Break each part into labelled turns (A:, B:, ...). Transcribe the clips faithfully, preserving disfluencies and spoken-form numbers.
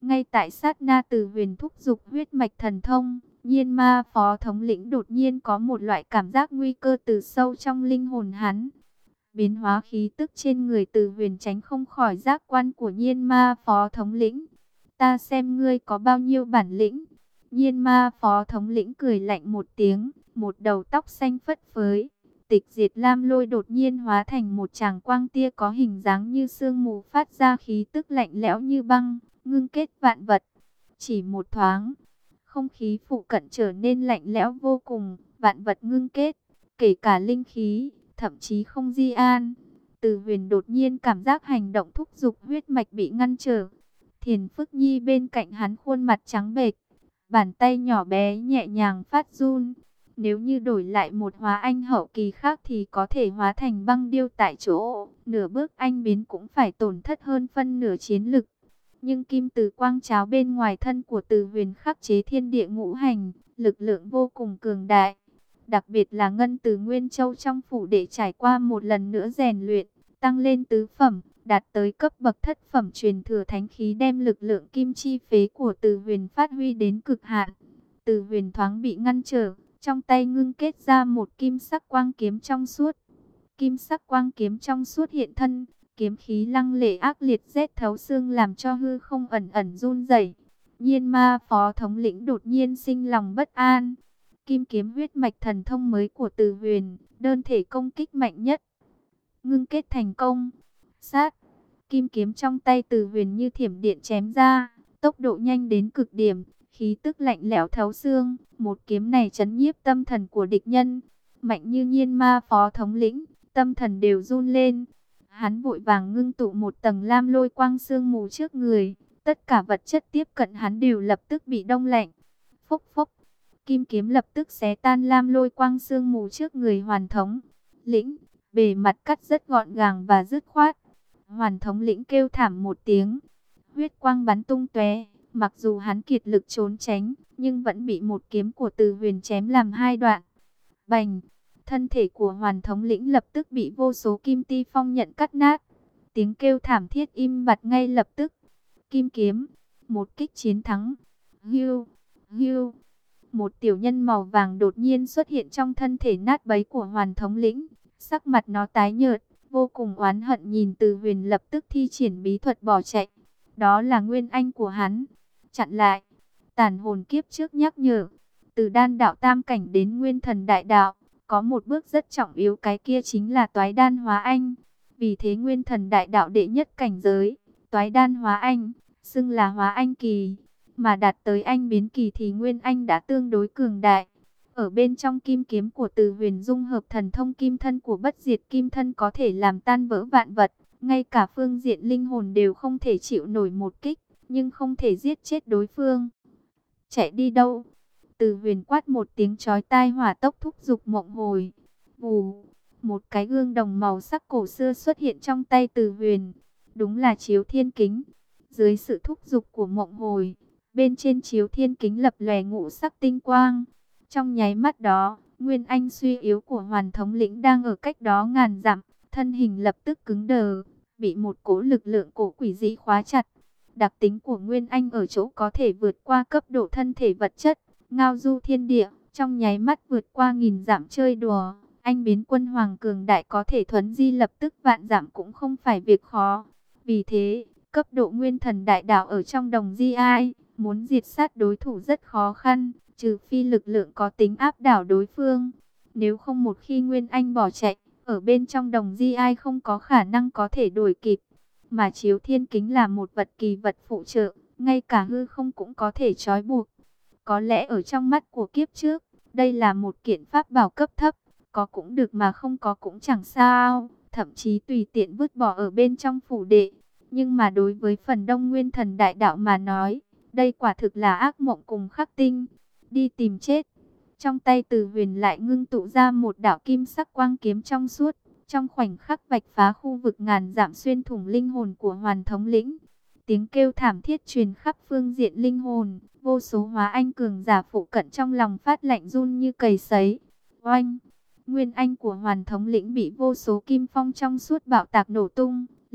A: Ngay tại sát na Từ Huyền thúc giục huyết mạch thần thông, Nhiên Ma phó thống lĩnh đột nhiên có một loại cảm giác nguy cơ từ sâu trong linh hồn hắn. Biến hóa khí tức trên người Từ Huyền tránh không khỏi giác quan của Nhiên Ma phó thống lĩnh. Ta xem ngươi có bao nhiêu bản lĩnh. Nhiên Ma phó thống lĩnh cười lạnh một tiếng, một đầu tóc xanh phất phới. Tịch diệt lam lôi đột nhiên hóa thành một tràng quang tia có hình dáng như sương mù, phát ra khí tức lạnh lẽo như băng, ngưng kết vạn vật. Chỉ một thoáng, không khí phụ cận trở nên lạnh lẽo vô cùng, vạn vật ngưng kết, kể cả linh khí, thậm chí không di an. Từ Huyền đột nhiên cảm giác hành động thúc giục huyết mạch bị ngăn trở. Thiền Phức Nhi bên cạnh hắn khuôn mặt trắng bệch, bàn tay nhỏ bé nhẹ nhàng phát run. Nếu như đổi lại một hóa anh hậu kỳ khác thì có thể hóa thành băng điêu tại chỗ. Nửa bước anh biến cũng phải tổn thất hơn phân nửa chiến lực. Nhưng kim từ quang cháo bên ngoài thân của Từ Huyền khắc chế thiên địa ngũ hành, lực lượng vô cùng cường đại. Đặc biệt là ngân từ Nguyên Châu trong phủ để trải qua một lần nữa rèn luyện, tăng lên tứ phẩm, đạt tới cấp bậc thất phẩm truyền thừa thánh khí, đem lực lượng kim chi phế của Từ Huyền phát huy đến cực hạn. Từ Huyền thoáng bị ngăn trở, trong tay ngưng kết ra một kim sắc quang kiếm trong suốt. Kim sắc quang kiếm trong suốt hiện thân, kiếm khí lăng lệ ác liệt rét thấu xương, làm cho hư không ẩn ẩn run rẩy. Nhiên Ma phó thống lĩnh đột nhiên sinh lòng bất an. Kim kiếm huyết mạch thần thông mới của Từ Huyền, đơn thể công kích mạnh nhất. Ngưng kết thành công. Sát, kim kiếm trong tay Từ Huyền như thiểm điện chém ra, tốc độ nhanh đến cực điểm, khí tức lạnh lẽo thấu xương. Một kiếm này chấn nhiếp tâm thần của địch nhân. Mạnh như Nhiên Ma phó thống lĩnh, tâm thần đều run lên. Hắn vội vàng ngưng tụ một tầng lam lôi quang sương mù trước người. Tất cả vật chất tiếp cận hắn đều lập tức bị đông lạnh. Phốc phốc, kim kiếm lập tức xé tan lam lôi quang sương mù trước người Hoàn thống lĩnh. Bề mặt cắt rất gọn gàng và dứt khoát. Hoàn thống lĩnh kêu thảm một tiếng, huyết quang bắn tung tóe. Mặc dù hắn kiệt lực trốn tránh, nhưng vẫn bị một kiếm của Từ Huyền chém làm hai đoạn. Bành! Thân thể của Hoàn thống lĩnh lập tức bị vô số kim ti phong nhận cắt nát. Tiếng kêu thảm thiết im bặt ngay lập tức. Kim kiếm, một kích chiến thắng. Hưu, hưu. Một tiểu nhân màu vàng đột nhiên xuất hiện trong thân thể nát bấy của Hoàn thống lĩnh. Sắc mặt nó tái nhợt, vô cùng oán hận nhìn Từ Huyền, lập tức thi triển bí thuật bỏ chạy. Đó là nguyên anh của hắn. Chặn lại. Tàn hồn kiếp trước nhắc nhở. Từ đan đạo tam cảnh đến nguyên thần đại đạo, có một bước rất trọng yếu, cái kia chính là toái đan hóa anh. Vì thế nguyên thần đại đạo đệ nhất cảnh giới, toái đan hóa anh, xưng là hóa anh kỳ. Mà đạt tới anh biến kỳ thì nguyên anh đã tương đối cường đại. Ở bên trong kim kiếm của Từ Huyền dung hợp thần thông kim thân của bất diệt kim thân, có thể làm tan vỡ vạn vật. Ngay cả phương diện linh hồn đều không thể chịu nổi một kích, nhưng không thể giết chết đối phương. Chạy đi đâu? Từ Huyền quát một tiếng chói tai, hỏa tốc thúc giục mộng hồi. Vù, một cái gương đồng màu sắc cổ xưa xuất hiện trong tay Từ Huyền. Đúng là chiếu thiên kính. Dưới sự thúc giục của mộng hồi, bên trên chiếu thiên kính lập lòe ngũ sắc tinh quang. Trong nháy mắt đó, nguyên anh suy yếu của Hoàn thống lĩnh đang ở cách đó ngàn dặm, thân hình lập tức cứng đờ, bị một cỗ lực lượng cổ quỷ dị khóa chặt. Đặc tính của nguyên anh ở chỗ có thể vượt qua cấp độ thân thể vật chất, ngao du thiên địa, trong nháy mắt vượt qua nghìn dặm chơi đùa. Anh biến quân hoàng cường đại có thể thuấn di lập tức vạn dặm cũng không phải việc khó. Vì thế, cấp độ nguyên thần đại đạo ở trong đồng di ai, muốn diệt sát đối thủ rất khó khăn, trừ phi lực lượng có tính áp đảo đối phương. Nếu không, một khi nguyên anh bỏ chạy, ở bên trong đồng di ai không có khả năng có thể đuổi kịp. Mà chiếu thiên kính là một vật kỳ vật phụ trợ, ngay cả hư không cũng có thể trói buộc. Có lẽ ở trong mắt của kiếp trước, đây là một kiện pháp bảo cấp thấp, có cũng được mà không có cũng chẳng sao, thậm chí tùy tiện vứt bỏ ở bên trong phủ đệ. Nhưng mà đối với phần đông nguyên thần đại đạo mà nói, đây quả thực là ác mộng cùng khắc tinh. Đi tìm chết. Trong tay Từ Huyền lại ngưng tụ ra một đạo kim sắc quang kiếm trong suốt, trong khoảnh khắc vạch phá khu vực ngàn dặm, xuyên thủng linh hồn của Hoàn thống lĩnh. Tiếng kêu thảm thiết truyền khắp phương diện linh hồn, vô số hóa anh cường giả phụ cận trong lòng phát lạnh run như cầy sấy. Oanh! Nguyên anh của Hoàn thống lĩnh bị vô số kim phong trong suốt bạo tạc nổ tung,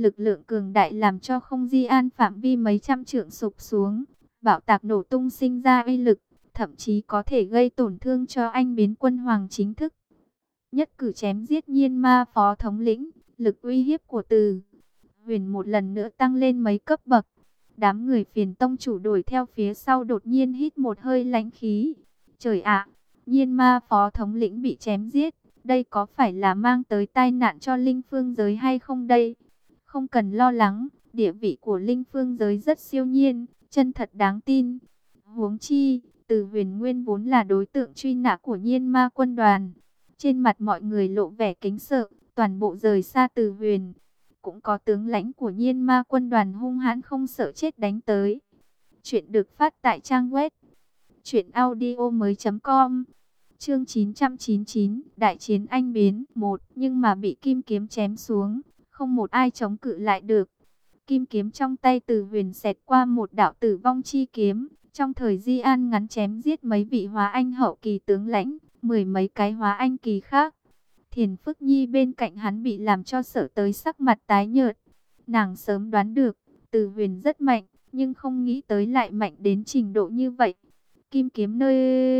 A: Lực lượng cường đại làm cho không di an phạm vi mấy trăm trượng sụp xuống. Bạo tạc nổ tung sinh ra uy lực, thậm chí có thể gây tổn thương cho anh biến quân hoàng chính thức. Nhất cử chém giết Nhiên Ma phó thống lĩnh, lực uy hiếp của Từ Huyền một lần nữa tăng lên mấy cấp bậc. Đám người Phiền tông chủ đuổi theo phía sau đột nhiên hít một hơi lãnh khí. Trời ạ, Nhiên Ma phó thống lĩnh bị chém giết, đây có phải là mang tới tai nạn cho linh phương giới hay không đây? Không cần lo lắng, địa vị của linh phương giới rất siêu nhiên, chân thật đáng tin. Huống chi, Từ Huyền nguyên vốn là đối tượng truy nã của Nhiên Ma quân đoàn. Trên mặt mọi người lộ vẻ kính sợ, toàn bộ rời xa Từ Huyền. Cũng có tướng lãnh của Nhiên Ma quân đoàn hung hãn không sợ chết đánh tới. Chuyện được phát tại trang web truyện audio mới chấm com. Chương chín trăm chín mươi chín, Đại chiến anh biến một, nhưng mà bị kim kiếm chém xuống, không một ai chống cự lại được. Kim kiếm trong tay Từ Huyền xẹt qua một đạo tử vong chi kiếm, trong thời di an ngắn chém giết mấy vị hóa anh hậu kỳ tướng lãnh, mười mấy cái hóa anh kỳ khác. Thiền Phức Nhi bên cạnh hắn bị làm cho sợ tới sắc mặt tái nhợt. Nàng sớm đoán được, Từ Huyền rất mạnh, nhưng không nghĩ tới lại mạnh đến trình độ như vậy. Kim kiếm nơi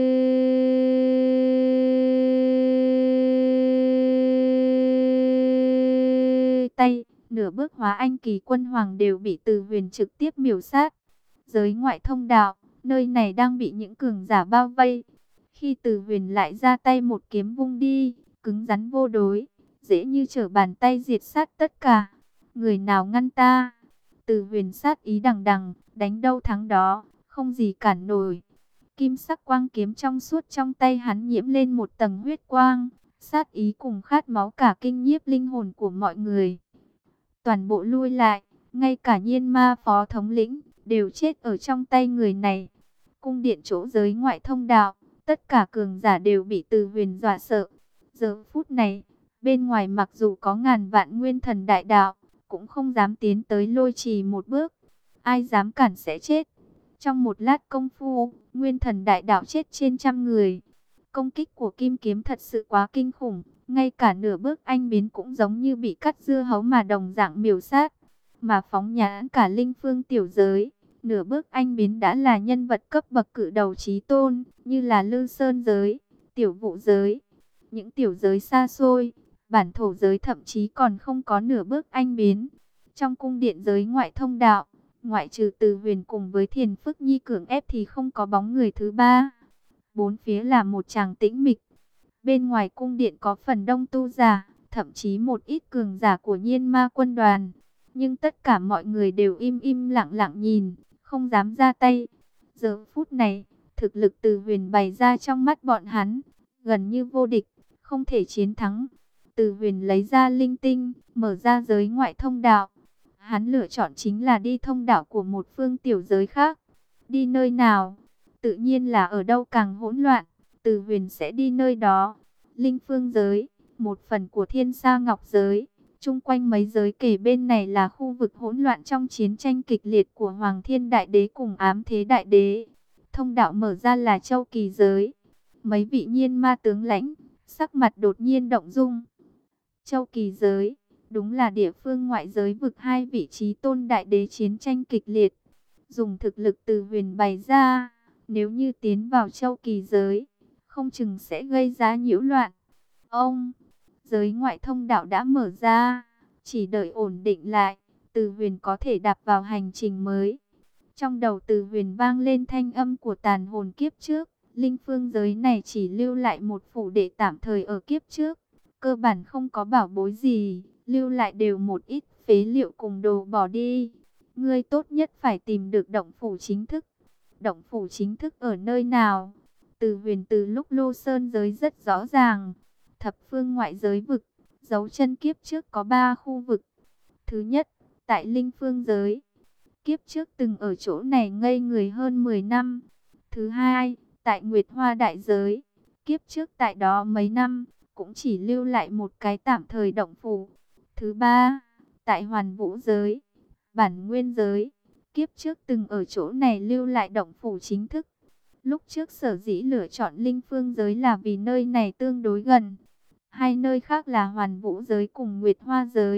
A: tay, nửa bước hóa anh kỳ quân hoàng đều bị Từ Huyền trực tiếp miểu sát. Giới ngoại thông đạo, nơi này đang bị những cường giả bao vây. Khi Từ Huyền lại ra tay một kiếm vung đi, cứng rắn vô đối, dễ như trở bàn tay diệt sát tất cả. Người nào ngăn ta? Từ Huyền sát ý đằng đằng, đánh đâu thắng đó, không gì cản nổi. Kim sắc quang kiếm trong suốt trong tay hắn nhiễm lên một tầng huyết quang, sát ý cùng khát máu cả kinh nhiếp linh hồn của mọi người. Toàn bộ lui lại, ngay cả Nhiên Ma phó thống lĩnh đều chết ở trong tay người này. Cung điện chỗ giới ngoại thông đạo, tất cả cường giả đều bị Từ Huyền dọa sợ. Giờ phút này, bên ngoài mặc dù có ngàn vạn nguyên thần đại đạo, cũng không dám tiến tới Lôi Trì một bước. Ai dám cản sẽ chết. Trong một lát công phu, nguyên thần đại đạo chết trên trăm người. Công kích của kim kiếm thật sự quá kinh khủng, ngay cả nửa bước anh biến cũng giống như bị cắt dưa hấu mà đồng dạng miểu sát. Mà phóng nhãn cả linh phương tiểu giới, nửa bước anh biến đã là nhân vật cấp bậc cự đầu chí tôn, như là Lư Sơn giới, tiểu vụ giới, những tiểu giới xa xôi, bản thổ giới thậm chí còn không có nửa bước anh biến. Trong cung điện giới ngoại thông đạo, ngoại trừ Từ Huyền cùng với Thiền Phức Nhi cưỡng ép thì không có bóng người thứ ba. Bốn phía là một tràng tĩnh mịch. Bên ngoài cung điện có phần đông tu giả, thậm chí một ít cường giả của Nhiên Ma quân đoàn. Nhưng tất cả mọi người đều im im lặng lặng nhìn, không dám ra tay. Giờ phút này, thực lực Từ Huyền bày ra trong mắt bọn hắn, gần như vô địch, không thể chiến thắng. Từ Huyền lấy ra linh tinh, mở ra giới ngoại thông đạo. Hắn lựa chọn chính là đi thông đạo của một phương tiểu giới khác. Đi nơi nào? Tự nhiên là ở đâu càng hỗn loạn, Từ Huyền sẽ đi nơi đó. Linh phương giới, một phần của Thiên Sa Ngọc giới. Chung quanh mấy giới kể bên này là khu vực hỗn loạn trong chiến tranh kịch liệt của Hoàng Thiên Đại Đế cùng Ám Thế Đại Đế. Thông đạo mở ra là Châu Kỳ giới. Mấy vị nhiên ma tướng lãnh, sắc mặt đột nhiên động dung. Châu Kỳ giới, đúng là địa phương ngoại giới vực hai vị trí tôn đại đế chiến tranh kịch liệt. Dùng thực lực Từ Huyền bày ra, nếu như tiến vào Châu Kỳ giới, không chừng sẽ gây ra nhiễu loạn. Ông, giới ngoại thông đạo đã mở ra, chỉ đợi ổn định lại, Từ Huyền có thể đạp vào hành trình mới. Trong đầu Từ Huyền vang lên thanh âm của tàn hồn kiếp trước. Linh phương giới này chỉ lưu lại một phủ đệ tạm thời ở kiếp trước. Cơ bản không có bảo bối gì, lưu lại đều một ít phế liệu cùng đồ bỏ đi. Ngươi tốt nhất phải tìm được động phủ chính thức. Động phủ chính thức ở nơi nào? Từ Huyền từ lúc Lô Sơn giới rất rõ ràng. Thập phương ngoại giới vực, dấu chân kiếp trước có ba khu vực. Thứ nhất, tại Linh phương giới. Kiếp trước từng ở chỗ này ngây người hơn mười năm. Thứ hai, tại Nguyệt Hoa đại giới. Kiếp trước tại đó mấy năm, cũng chỉ lưu lại một cái tạm thời động phủ. Thứ ba, tại Hoàn Vũ giới, Bản Nguyên giới. Kiếp trước từng ở chỗ này lưu lại động phủ chính thức. Lúc trước sở dĩ lựa chọn Linh phương giới là vì nơi này tương đối gần. Hai nơi khác là Hoàn Vũ giới cùng Nguyệt Hoa giới.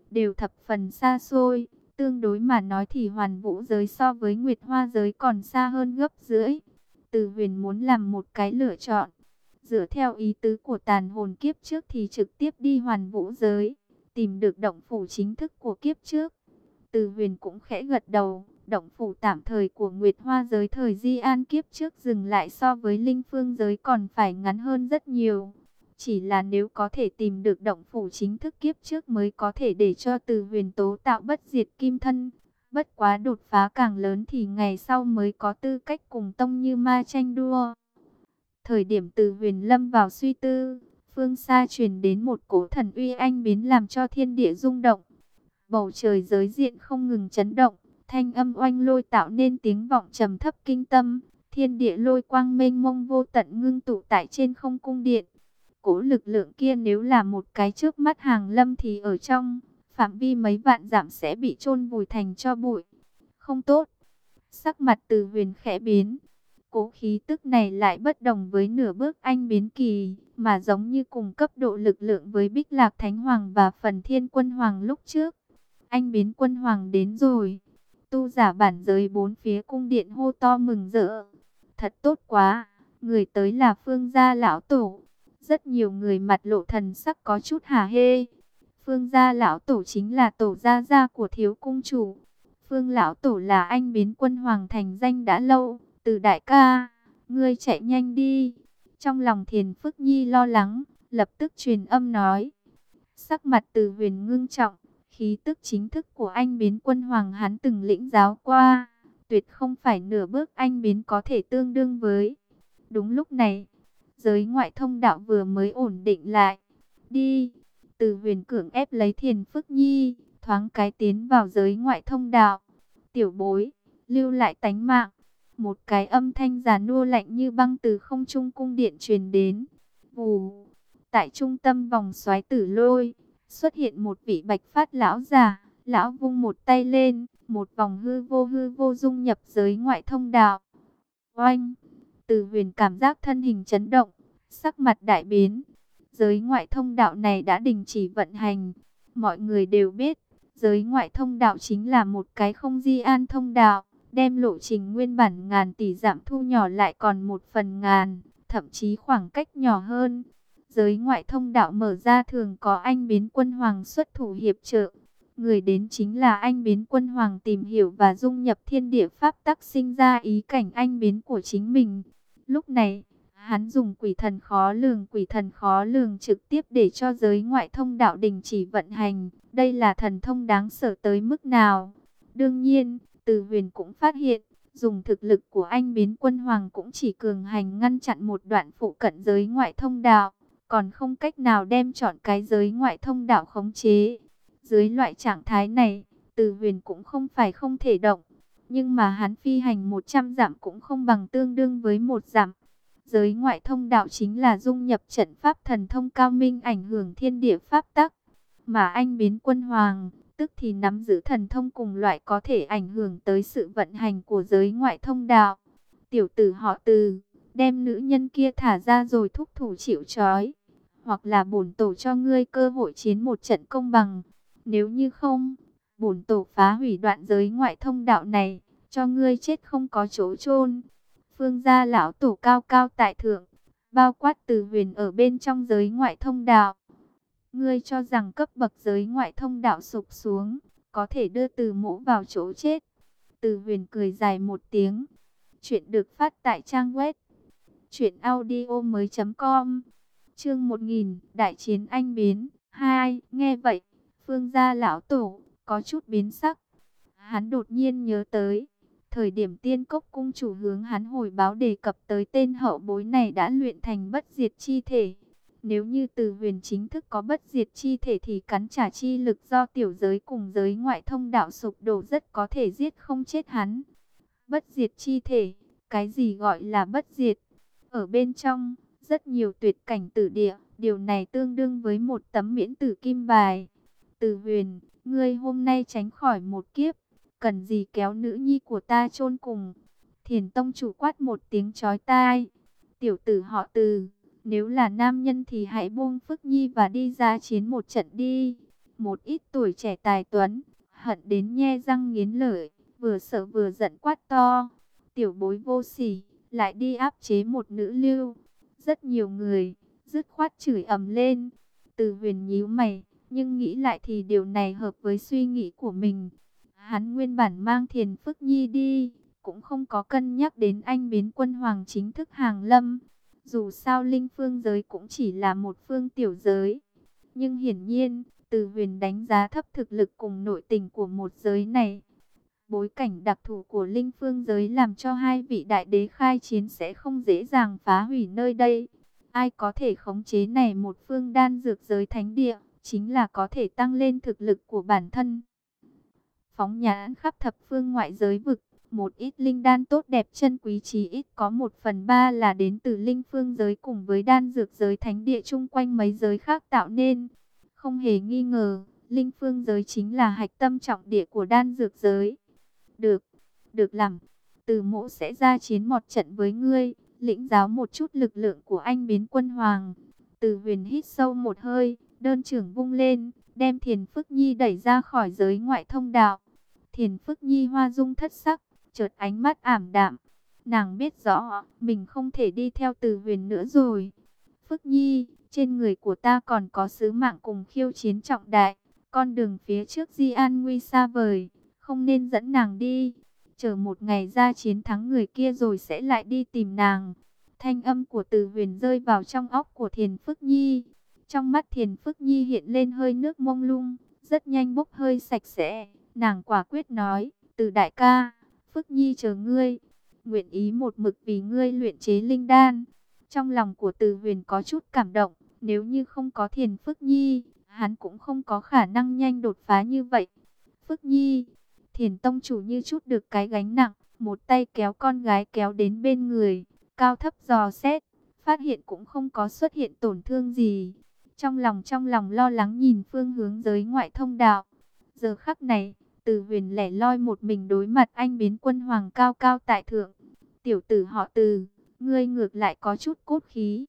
A: đều thập phần xa xôi. Tương đối mà nói thì Hoàn Vũ giới so với Nguyệt Hoa giới còn xa hơn gấp rưỡi. Từ Huyền muốn làm một cái lựa chọn. Dựa theo ý tứ của tàn hồn kiếp trước thì trực tiếp đi Hoàn Vũ giới, tìm được động phủ chính thức của kiếp trước. Từ Huyền cũng khẽ gật đầu. Động phủ tạm thời của Nguyệt Hoa giới thời Di An kiếp trước dừng lại so với Linh Phương giới còn phải ngắn hơn rất nhiều. Chỉ là nếu có thể tìm được động phủ chính thức kiếp trước mới có thể để cho Từ Huyền tố tạo bất diệt kim thân. Bất quá đột phá càng lớn thì ngày sau mới có tư cách cùng tông Như Ma tranh đua. Thời điểm Từ Huyền lâm vào suy tư, phương xa truyền đến một cỗ thần uy anh biến làm cho thiên địa rung động. Bầu trời giới diện không ngừng chấn động, thanh âm oanh lôi tạo nên tiếng vọng trầm thấp kinh tâm. Thiên địa lôi quang mênh mông vô tận ngưng tụ tại trên không cung điện. Cỗ lực lượng kia nếu là một cái trước mắt hàng lâm thì ở trong phạm vi mấy vạn dặm sẽ bị chôn vùi thành tro bụi. Không tốt. Sắc mặt Từ Huyền khẽ biến. Cỗ khí tức này lại bất đồng với nửa bước anh biến kỳ, mà giống như cùng cấp độ lực lượng với Bích Lạc Thánh Hoàng và Phần Thiên Quân Hoàng lúc trước. Anh biến quân hoàng đến rồi. Tu giả bản giới bốn phía cung điện hô to mừng rỡ. Thật tốt quá, người tới là Phương gia lão tổ. Rất nhiều người mặt lộ thần sắc có chút hả hê. Phương gia lão tổ chính là tổ gia gia của thiếu cung chủ. Phương lão tổ là anh biến quân hoàng thành danh đã lâu. Từ đại ca, ngươi chạy nhanh đi. Trong lòng Thiền Phức Nhi lo lắng, lập tức truyền âm nói. Sắc mặt Từ Huyền ngưng trọng, khí tức chính thức của anh biến quân hoàng hắn từng lĩnh giáo qua, tuyệt không phải nửa bước anh biến có thể tương đương với. Đúng lúc này, giới ngoại thông đạo vừa mới ổn định lại. Đi, Từ Huyền cưỡng ép lấy Thiền Phức Nhi, thoáng cái tiến vào giới ngoại thông đạo. Tiểu bối, lưu lại tánh mạng. Một cái âm thanh già nua lạnh như băng từ không trung cung điện truyền đến. Vù, tại trung tâm vòng xoáy tử lôi, xuất hiện một vị bạch phát lão già. Lão vung một tay lên, một vòng hư vô hư vô dung nhập giới ngoại thông đạo. Oanh, Từ Huyền cảm giác thân hình chấn động, sắc mặt đại biến. Giới ngoại thông đạo này đã đình chỉ vận hành. Mọi người đều biết, giới ngoại thông đạo chính là một cái không di an thông đạo, đem lộ trình nguyên bản ngàn tỷ dặm thu nhỏ lại còn một phần ngàn, thậm chí khoảng cách nhỏ hơn. Giới ngoại thông đạo mở ra thường có anh biến quân hoàng xuất thủ hiệp trợ. Người đến chính là anh biến quân hoàng tìm hiểu và dung nhập thiên địa pháp tắc sinh ra ý cảnh anh biến của chính mình. Lúc này, hắn dùng quỷ thần khó lường quỷ thần khó lường trực tiếp để cho giới ngoại thông đạo đình chỉ vận hành. Đây là thần thông đáng sợ tới mức nào? Đương nhiên, Từ Huyền cũng phát hiện, dùng thực lực của anh biến quân hoàng cũng chỉ cường hành ngăn chặn một đoạn phụ cận giới ngoại thông đạo, còn không cách nào đem chọn cái giới ngoại thông đạo khống chế. Dưới loại trạng thái này, Từ Huyền cũng không phải không thể động, nhưng mà hắn phi hành một trăm dặm cũng không bằng tương đương với một dặm. Giới ngoại thông đạo chính là dung nhập trận pháp thần thông cao minh ảnh hưởng thiên địa pháp tắc, mà anh biến quân hoàng tức thì nắm giữ thần thông cùng loại có thể ảnh hưởng tới sự vận hành của giới ngoại thông đạo. Tiểu tử họ Từ, đem nữ nhân kia thả ra rồi thúc thủ chịu trói, hoặc là bổn tổ cho ngươi cơ hội chiến một trận công bằng. Nếu như không, bổn tổ phá hủy đoạn giới ngoại thông đạo này, cho ngươi chết không có chỗ chôn. Phương gia lão tổ cao cao tại thượng, bao quát Từ Huyền ở bên trong giới ngoại thông đạo. Ngươi cho rằng cấp bậc giới ngoại thông đạo sụp xuống, có thể đưa Từ Mỗ vào chỗ chết. Từ Huyền cười dài một tiếng. Chuyện được phát tại trang web truyện audio mới chấm com. Chương một nghìn, Đại chiến anh biến hai. Nghe vậy, Phương gia lão tổ có chút biến sắc. Hắn đột nhiên nhớ tới, thời điểm Tiên Cốc cung chủ hướng hắn hồi báo đề cập tới tên hậu bối này đã luyện thành bất diệt chi thể. Nếu như Từ Huyền chính thức có bất diệt chi thể thì cắn trả chi lực do tiểu giới cùng giới ngoại thông đạo sụp đổ rất có thể giết không chết hắn. Bất diệt chi thể, cái gì gọi là bất diệt? Ở bên trong, rất nhiều tuyệt cảnh tử địa, điều này tương đương với một tấm miễn tử kim bài. Từ Huyền, ngươi hôm nay tránh khỏi một kiếp, cần gì kéo nữ nhi của ta chôn cùng? Thiền tông chủ quát một tiếng chói tai. Tiểu tử họ Từ, nếu là nam nhân thì hãy buông Phức Nhi và đi ra chiến một trận đi. Một ít tuổi trẻ tài tuấn, hận đến nhe răng nghiến lợi, vừa sợ vừa giận quát to. Tiểu bối vô sỉ, lại đi áp chế một nữ lưu. Rất nhiều người, dứt khoát chửi ầm lên. Từ Huyền nhíu mày, nhưng nghĩ lại thì điều này hợp với suy nghĩ của mình. Hắn nguyên bản mang Thiền Phức Nhi đi, cũng không có cân nhắc đến anh biến quân hoàng chính thức hàng lâm. Dù sao linh phương giới cũng chỉ là một phương tiểu giới. Nhưng hiển nhiên, Từ Huyền đánh giá thấp thực lực cùng nội tình của một giới này. Bối cảnh đặc thù của linh phương giới làm cho hai vị đại đế khai chiến sẽ không dễ dàng phá hủy nơi đây. Ai có thể khống chế này một phương đan dược giới thánh địa, chính là có thể tăng lên thực lực của bản thân. Phóng nhãn khắp thập phương ngoại giới vực, một ít linh đan tốt đẹp chân quý chí ít có một phần ba là đến từ linh phương giới cùng với đan dược giới thánh địa chung quanh mấy giới khác tạo nên. Không hề nghi ngờ, linh phương giới chính là hạch tâm trọng địa của đan dược giới. Được, được làm. Từ Mỗ sẽ ra chiến một trận với ngươi, lĩnh giáo một chút lực lượng của anh biến quân hoàng. Từ Huyền hít sâu một hơi, đơn trưởng vung lên, đem Thiền Phức Nhi đẩy ra khỏi giới ngoại thông đạo. Thiền Phức Nhi hoa dung thất sắc, chợt ánh mắt ảm đạm. Nàng biết rõ, mình không thể đi theo Từ Huyền nữa rồi. Phức Nhi, trên người của ta còn có sứ mạng cùng khiêu chiến trọng đại. Con đường phía trước di an nguy xa vời, không nên dẫn nàng đi. Chờ một ngày ra chiến thắng người kia rồi sẽ lại đi tìm nàng. Thanh âm của Từ Huyền rơi vào trong óc của Thiền Phức Nhi. Trong mắt Thiền Phức Nhi hiện lên hơi nước mông lung, rất nhanh bốc hơi sạch sẽ. Nàng quả quyết nói, Từ đại ca, Phức Nhi chờ ngươi, nguyện ý một mực vì ngươi luyện chế linh đan. Trong lòng của Từ Huyền có chút cảm động, nếu như không có Thiền Phức Nhi, hắn cũng không có khả năng nhanh đột phá như vậy. Phức Nhi, Thiền tông chủ như chút được cái gánh nặng, một tay kéo con gái kéo đến bên người, cao thấp dò xét, phát hiện cũng không có xuất hiện tổn thương gì. Trong lòng trong lòng lo lắng nhìn phương hướng giới ngoại thông đạo. Giờ khắc này, Từ Huyền lẻ loi một mình đối mặt anh biến quân hoàng cao cao tại thượng. Tiểu tử họ Từ, ngươi ngược lại có chút cốt khí.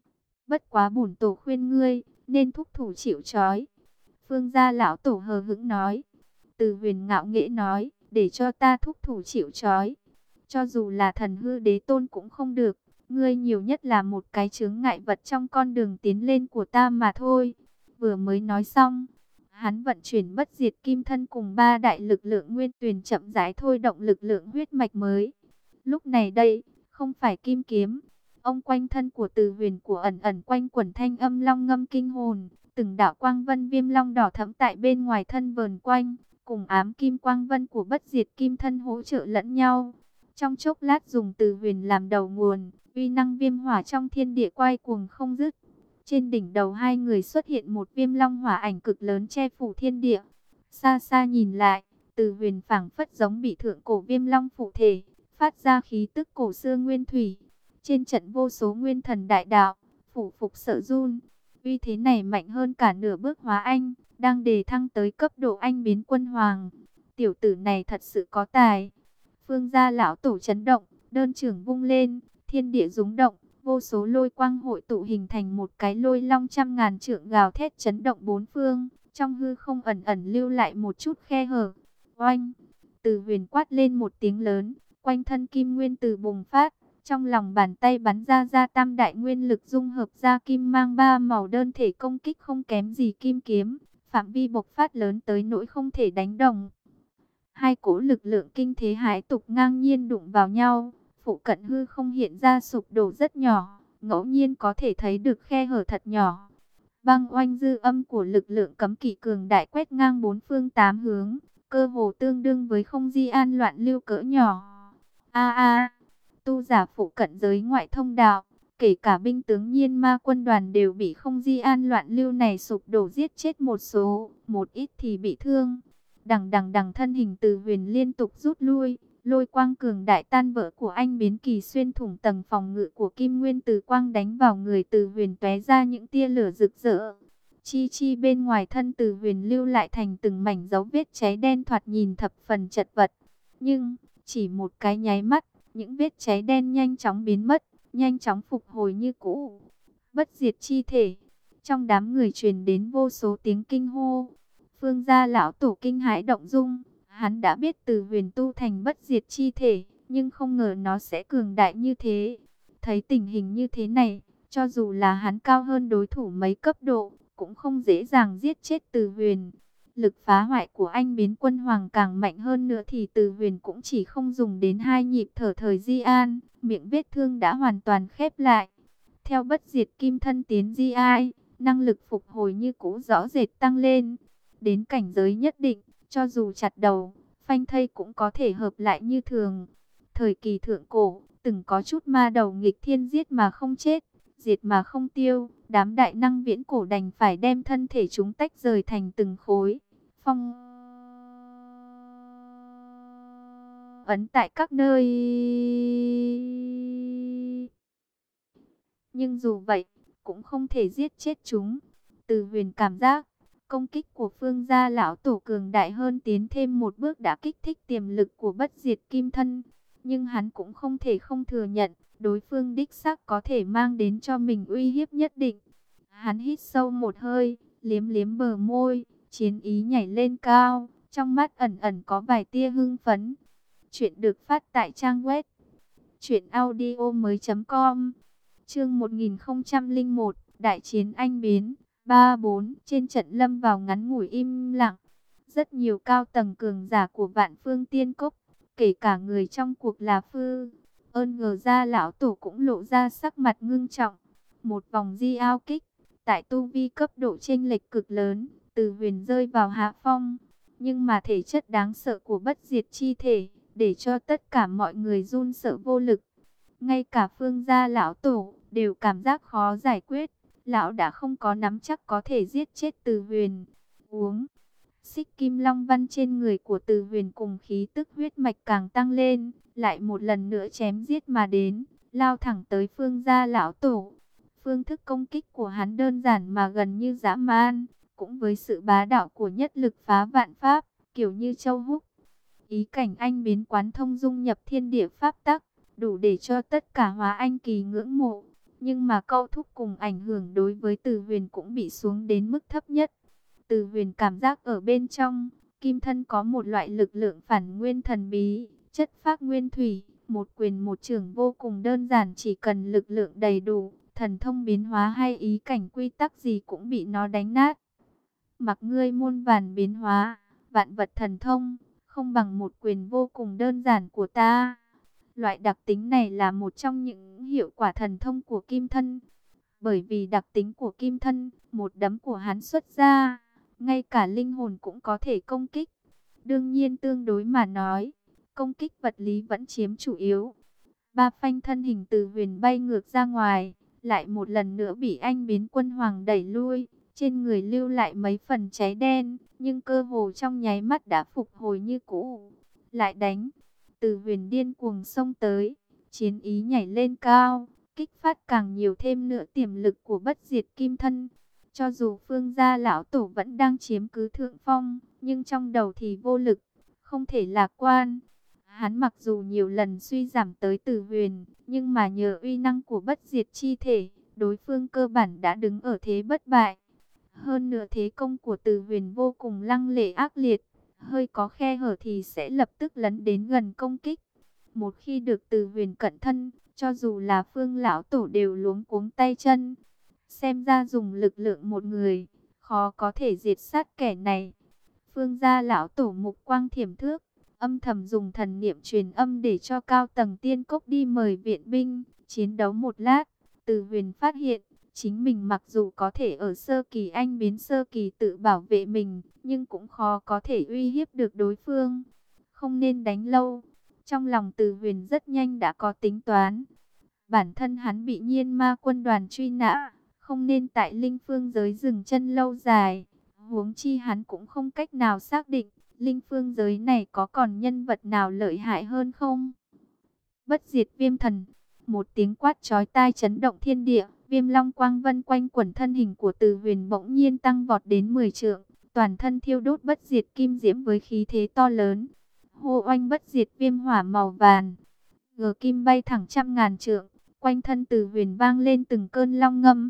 A: Bất quá bổn tổ khuyên ngươi, nên thúc thủ chịu trói. Phương gia lão tổ hờ hững nói. Từ Huyền ngạo nghễ nói, để cho ta thúc thủ chịu trói. Cho dù là thần hư đế tôn cũng không được. Ngươi nhiều nhất là một cái chướng ngại vật trong con đường tiến lên của ta mà thôi. Vừa mới nói xong, hắn vận chuyển bất diệt kim thân cùng ba đại lực lượng nguyên tuyền chậm rãi thôi động lực lượng huyết mạch mới. Lúc này đây, không phải kim kiếm. Ông quanh thân của Từ Huyền của ẩn ẩn quanh quẩn thanh âm long ngâm kinh hồn. Từng đạo quang vân viêm long đỏ thẫm tại bên ngoài thân vờn quanh, cùng ám kim quang vân của bất diệt kim thân hỗ trợ lẫn nhau. Trong chốc lát dùng Từ Huyền làm đầu nguồn, uy năng viêm hỏa trong thiên địa quay cuồng không dứt. Trên đỉnh đầu hai người xuất hiện một viêm long hỏa ảnh cực lớn che phủ thiên địa. Xa xa nhìn lại, Từ Huyền phảng phất giống bị thượng cổ viêm long phụ thể, phát ra khí tức cổ xưa nguyên thủy. Trên trận vô số nguyên thần đại đạo, phủ phục sợ run. Uy thế này mạnh hơn cả nửa bước hóa anh, đang đề thăng tới cấp độ anh biến quân hoàng. Tiểu tử này thật sự có tài. Phương gia lão tổ chấn động, đơn trưởng vung lên, thiên địa rúng động, vô số lôi quang hội tụ hình thành một cái lôi long trăm ngàn trượng gào thét chấn động bốn phương, trong hư không ẩn ẩn lưu lại một chút khe hở. Oanh! Từ Huyền quát lên một tiếng lớn, quanh thân kim nguyên từ bùng phát, trong lòng bàn tay bắn ra ra tam đại nguyên lực dung hợp ra kim mang ba màu đơn thể công kích không kém gì kim kiếm, phạm vi bộc phát lớn tới nỗi không thể đánh đồng. Hai cỗ lực lượng kinh thế hải tục ngang nhiên đụng vào nhau, phụ cận hư không hiện ra sụp đổ rất nhỏ, ngẫu nhiên có thể thấy được khe hở thật nhỏ. Băng oanh dư âm của lực lượng cấm kỵ cường đại quét ngang bốn phương tám hướng, cơ hồ tương đương với không di an loạn lưu cỡ nhỏ. A a, tu giả phụ cận giới ngoại thông đạo, kể cả binh tướng Nhiên Ma quân đoàn đều bị không di an loạn lưu này sụp đổ giết chết một số, một ít thì bị thương. Đằng đằng đằng thân hình Từ Huyền liên tục rút lui, lôi quang cường đại tan vỡ của anh biến kỳ xuyên thủng tầng phòng ngự của Kim Nguyên Từ quang đánh vào người Từ Huyền tóe ra những tia lửa rực rỡ. Chi chi bên ngoài thân Từ Huyền lưu lại thành từng mảnh dấu vết cháy đen thoạt nhìn thập phần chật vật. Nhưng, chỉ một cái nháy mắt, những vết cháy đen nhanh chóng biến mất, nhanh chóng phục hồi như cũ. Bất diệt chi thể. Trong đám người truyền đến vô số tiếng kinh hô. Phương gia lão tổ kinh hãi động dung, hắn đã biết Từ Huyền tu thành bất diệt chi thể, nhưng không ngờ nó sẽ cường đại như thế. Thấy tình hình như thế này, cho dù là hắn cao hơn đối thủ mấy cấp độ, cũng không dễ dàng giết chết Từ Huyền. Lực phá hoại của anh biến quân hoàng càng mạnh hơn nữa thì Từ Huyền cũng chỉ không dùng đến hai nhịp thở thời di an, miệng vết thương đã hoàn toàn khép lại. Theo bất diệt kim thân tiến di ai, năng lực phục hồi như cũ rõ rệt tăng lên. Đến cảnh giới nhất định, cho dù chặt đầu, phanh thây cũng có thể hợp lại như thường. Thời kỳ thượng cổ, từng có chút ma đầu nghịch thiên giết mà không chết, diệt mà không tiêu. Đám đại năng viễn cổ đành phải đem thân thể chúng tách rời thành từng khối. Phong ấn tại các nơi. Nhưng dù vậy, cũng không thể giết chết chúng. Từ Huyền cảm giác, công kích của Phương gia lão tổ cường đại hơn, tiến thêm một bước đã kích thích tiềm lực của bất diệt kim thân. Nhưng hắn cũng không thể không thừa nhận, đối phương đích xác có thể mang đến cho mình uy hiếp nhất định. Hắn hít sâu một hơi, liếm liếm bờ môi, chiến ý nhảy lên cao, trong mắt ẩn ẩn có vài tia hưng phấn. Chuyện được phát tại trang web truyện audio mới.com. Chương một nghìn không trăm lẻ một, Đại chiến anh biến. Ba bốn. Trên trận lâm vào ngắn ngủi im lặng. Rất nhiều cao tầng cường giả của Vạn Phương Tiên Cốc, kể cả người trong cuộc là Phư Ơn ngờ ra lão tổ cũng lộ ra sắc mặt ngưng trọng. Một vòng di ao kích, tại tu vi cấp độ chênh lệch cực lớn, Từ Huyền rơi vào hạ phong. Nhưng mà thể chất đáng sợ của bất diệt chi thể, để cho tất cả mọi người run sợ vô lực. Ngay cả Phương gia lão tổ đều cảm giác khó giải quyết. Lão đã không có nắm chắc có thể giết chết Từ Huyền. Uống. Xích kim long văn trên người của Từ Huyền cùng khí tức huyết mạch càng tăng lên, lại một lần nữa chém giết mà đến, lao thẳng tới Phương gia lão tổ. Phương thức công kích của hắn đơn giản mà gần như dã man, cũng với sự bá đạo của nhất lực phá vạn pháp, kiểu như châu húc. Ý cảnh anh biến quán thông dung nhập thiên địa pháp tắc, đủ để cho tất cả hóa anh kỳ ngưỡng mộ. Nhưng mà câu thúc cùng ảnh hưởng đối với Từ Huyền cũng bị xuống đến mức thấp nhất. Từ Huyền cảm giác ở bên trong, kim thân có một loại lực lượng phản nguyên thần bí, chất phác nguyên thủy, một quyền một chưởng vô cùng đơn giản, chỉ cần lực lượng đầy đủ, thần thông biến hóa hay ý cảnh quy tắc gì cũng bị nó đánh nát. Mặc ngươi muôn vàn biến hóa, vạn vật thần thông, không bằng một quyền vô cùng đơn giản của ta. Loại đặc tính này là một trong những hiệu quả thần thông của kim thân. Bởi vì đặc tính của kim thân, một đấm của hắn xuất ra, ngay cả linh hồn cũng có thể công kích. Đương nhiên tương đối mà nói, công kích vật lý vẫn chiếm chủ yếu. Ba phanh thân hình Từ Huyền bay ngược ra ngoài, lại một lần nữa bị anh biến quân hoàng đẩy lui. Trên người lưu lại mấy phần cháy đen, nhưng cơ hồ trong nháy mắt đã phục hồi như cũ. Lại đánh. Từ Huyền điên cuồng xông tới, chiến ý nhảy lên cao, kích phát càng nhiều thêm nữa tiềm lực của bất diệt kim thân. Cho dù Phương gia lão tổ vẫn đang chiếm cứ thượng phong, nhưng trong đầu thì vô lực, không thể lạc quan. Hắn mặc dù nhiều lần suy giảm tới Từ Huyền, nhưng mà nhờ uy năng của bất diệt chi thể, đối phương cơ bản đã đứng ở thế bất bại. Hơn nữa thế công của Từ Huyền vô cùng lăng lệ ác liệt, hơi có khe hở thì sẽ lập tức lấn đến gần công kích. Một khi được Từ Huyền cận thân, cho dù là Phương lão tổ đều luống cuống tay chân. Xem ra dùng lực lượng một người, khó có thể diệt sát kẻ này. Phương gia lão tổ mục quang thiểm thước, âm thầm dùng thần niệm truyền âm để cho cao tầng tiên cốc đi mời viện binh. Chiến đấu một lát, Từ Huyền phát hiện, chính mình mặc dù có thể ở sơ kỳ anh biến sơ kỳ tự bảo vệ mình, nhưng cũng khó có thể uy hiếp được đối phương. Không nên đánh lâu. Trong lòng Từ Huyền rất nhanh đã có tính toán. Bản thân hắn bị Nhiên Ma quân đoàn truy nã, không nên tại Linh Phương giới dừng chân lâu dài. Huống chi hắn cũng không cách nào xác định Linh Phương giới này có còn nhân vật nào lợi hại hơn không. Bất diệt viêm thần. Một tiếng quát chói tai chấn động thiên địa, viêm long quang vân quanh quẩn thân hình của Từ Huyền bỗng nhiên tăng vọt đến mười trượng, toàn thân thiêu đốt bất diệt kim diễm với khí thế to lớn. Hô oanh, bất diệt viêm hỏa màu vàng, gờ kim bay thẳng trăm ngàn trượng, quanh thân Từ Huyền vang lên từng cơn long ngâm.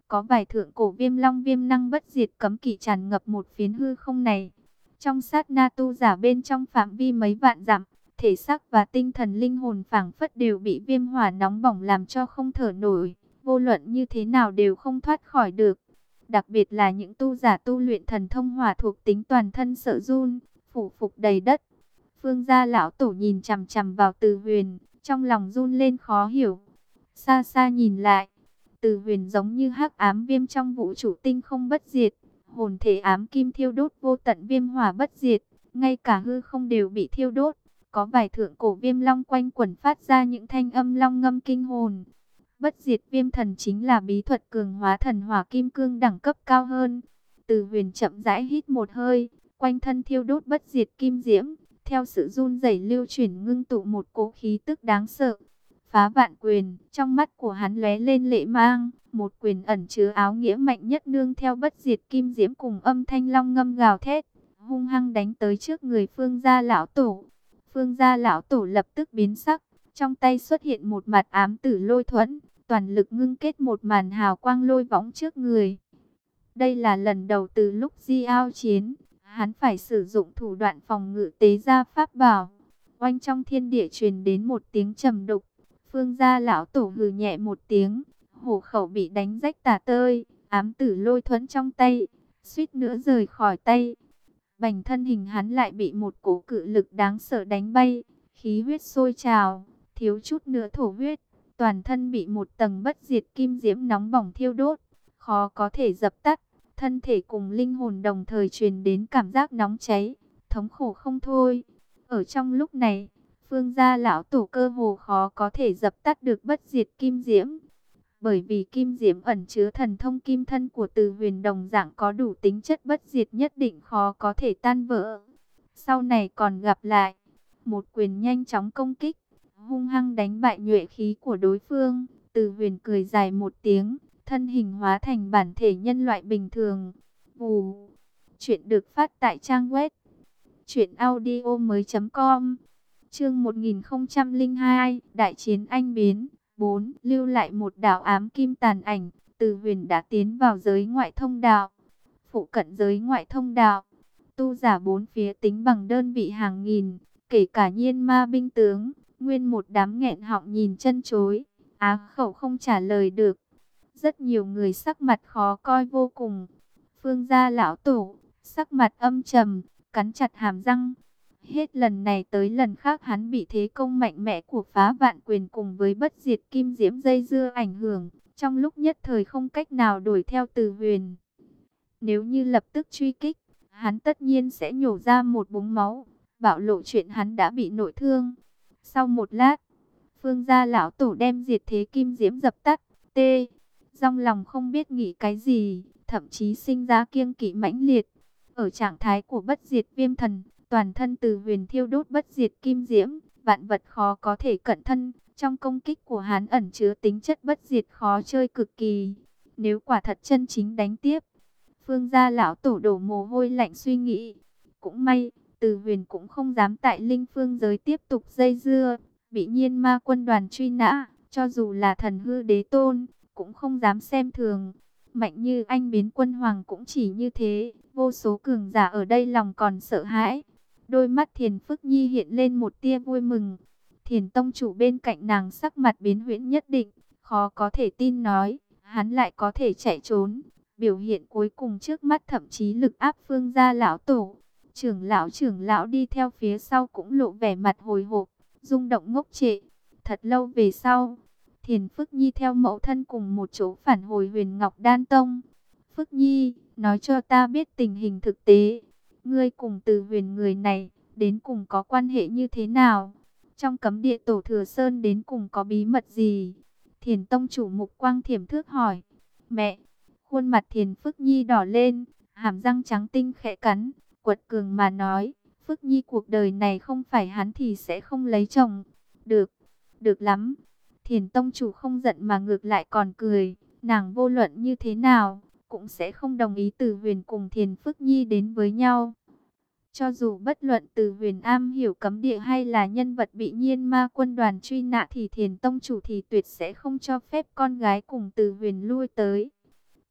A: có vài thượng cổ viêm long viêm năng bất diệt cấm kỵ tràn ngập một phiến hư không này. Trong sát na tu giả bên trong phạm vi mấy vạn dặm, thể xác và tinh thần linh hồn phảng phất đều bị viêm hỏa nóng bỏng làm cho không thở nổi, vô luận như thế nào đều không thoát khỏi được. Đặc biệt là những tu giả tu luyện thần thông hỏa thuộc tính toàn thân sợ run, phủ phục đầy đất. Phương gia lão tổ nhìn chằm chằm vào Từ Huyền, trong lòng run lên khó hiểu. Xa xa nhìn lại, Từ Huyền giống như hắc ám viêm trong vũ trụ tinh không bất diệt, hồn thể ám kim thiêu đốt vô tận viêm hỏa bất diệt, ngay cả hư không đều bị thiêu đốt. Có vài thượng cổ viêm long quanh quẩn phát ra những thanh âm long ngâm kinh hồn. Bất diệt viêm thần chính là bí thuật cường hóa thần hỏa kim cương đẳng cấp cao hơn. Từ Huyền chậm rãi hít một hơi, quanh thân thiêu đốt bất diệt kim diễm, theo sự run rẩy lưu chuyển ngưng tụ một cỗ khí tức đáng sợ. Phá vạn quyền, trong mắt của hắn lóe lên lệ mang, một quyền ẩn chứa áo nghĩa mạnh nhất nương theo bất diệt kim diễm cùng âm thanh long ngâm gào thét, hung hăng đánh tới trước người Phương gia lão tổ. Phương gia lão tổ lập tức biến sắc, trong tay xuất hiện một mặt ám tử lôi thuẫn, toàn lực ngưng kết một màn hào quang lôi võng trước người. Đây là lần đầu từ lúc Di Ao chiến, hắn phải sử dụng thủ đoạn phòng ngự tế gia pháp bảo. Oanh, trong thiên địa truyền đến một tiếng trầm đục. Phương gia lão tổ hừ nhẹ một tiếng, hổ khẩu bị đánh rách tả tơi, ám tử lôi thuẫn trong tay, suýt nữa rời khỏi tay. Bành, thân hình hắn lại bị một cỗ cự lực đáng sợ đánh bay, khí huyết sôi trào, thiếu chút nữa thổ huyết, toàn thân bị một tầng bất diệt kim diễm nóng bỏng thiêu đốt, khó có thể dập tắt, thân thể cùng linh hồn đồng thời truyền đến cảm giác nóng cháy, thống khổ không thôi. Ở trong lúc này, Phương gia lão tổ cơ hồ khó có thể dập tắt được bất diệt kim diễm. Bởi vì kim diễm ẩn chứa thần thông kim thân của Từ Huyền đồng dạng có đủ tính chất bất diệt nhất định khó có thể tan vỡ. Sau này còn gặp lại, một quyền nhanh chóng công kích, hung hăng đánh bại nhuệ khí của đối phương. Từ Huyền cười dài một tiếng, thân hình hóa thành bản thể nhân loại bình thường. Vù. Chuyện được phát tại trang web truyện audio mới.com. Chương một nghìn không trăm lẻ hai, Đại chiến anh biến. bốn. Lưu lại một đạo ám kim tàn ảnh, Từ Huyền đã tiến vào giới ngoại thông đạo. Phụ cận giới ngoại thông đạo, tu giả bốn phía tính bằng đơn vị hàng nghìn, kể cả nhiên ma binh tướng, nguyên một đám nghẹn họng nhìn chân chối, á khẩu không trả lời được. Rất nhiều người sắc mặt khó coi vô cùng. Phương gia lão tổ, sắc mặt âm trầm, cắn chặt hàm răng. Hết lần này tới lần khác hắn bị thế công mạnh mẽ của phá vạn quyền cùng với bất diệt kim diễm dây dưa ảnh hưởng, trong lúc nhất thời không cách nào đuổi theo Từ Huyền. Nếu như lập tức truy kích, hắn tất nhiên sẽ nhổ ra một búng máu, bạo lộ chuyện hắn đã bị nội thương. Sau một lát, Phương gia lão tổ đem diệt thế kim diễm dập tắt. T. Trong lòng không biết nghĩ cái gì, thậm chí sinh ra kiêng kỵ mãnh liệt. Ở trạng thái của bất diệt viêm thần, toàn thân Từ Huyền thiêu đốt bất diệt kim diễm, vạn vật khó có thể cận thân. Trong công kích của hắn ẩn chứa tính chất bất diệt khó chơi cực kỳ. Nếu quả thật chân chính đánh tiếp, Phương gia lão tổ đổ mồ hôi lạnh suy nghĩ. Cũng may, Từ Huyền cũng không dám tại linh phương giới tiếp tục dây dưa, bị nhiên ma quân đoàn truy nã, cho dù là thần hư đế tôn, cũng không dám xem thường. Mạnh như anh biến quân hoàng cũng chỉ như thế, vô số cường giả ở đây lòng còn sợ hãi. Đôi mắt Thiền Phức Nhi hiện lên một tia vui mừng. Thiền tông chủ bên cạnh nàng sắc mặt biến huyễn nhất định, khó có thể tin nói, hắn lại có thể chạy trốn. Biểu hiện cuối cùng trước mắt thậm chí lực áp Phương gia lão tổ. Trưởng lão trưởng lão đi theo phía sau cũng lộ vẻ mặt hồi hộp, rung động ngốc trệ. Thật lâu về sau, Thiền Phức Nhi theo mẫu thân cùng một chỗ phản hồi Huyền Ngọc Đan Tông. Phức Nhi, nói cho ta biết tình hình thực tế. Ngươi cùng Từ Huyền người này, đến cùng có quan hệ như thế nào? Trong cấm địa tổ Thừa Sơn đến cùng có bí mật gì? Thiền tông chủ mục quang thiểm thước hỏi. Mẹ! Khuôn mặt Thiền Phức Nhi đỏ lên, hàm răng trắng tinh khẽ cắn, quật cường mà nói. Phức Nhi cuộc đời này không phải hắn thì sẽ không lấy chồng. Được, được lắm. Thiền tông chủ không giận mà ngược lại còn cười. Nàng vô luận như thế nào, cũng sẽ không đồng ý Từ Huyền cùng Thiền Phức Nhi đến với nhau. Cho dù bất luận Từ Huyền am hiểu cấm địa hay là nhân vật bị nhiên ma quân đoàn truy nã thì Thiền tông chủ thì tuyệt sẽ không cho phép con gái cùng Từ Huyền lui tới.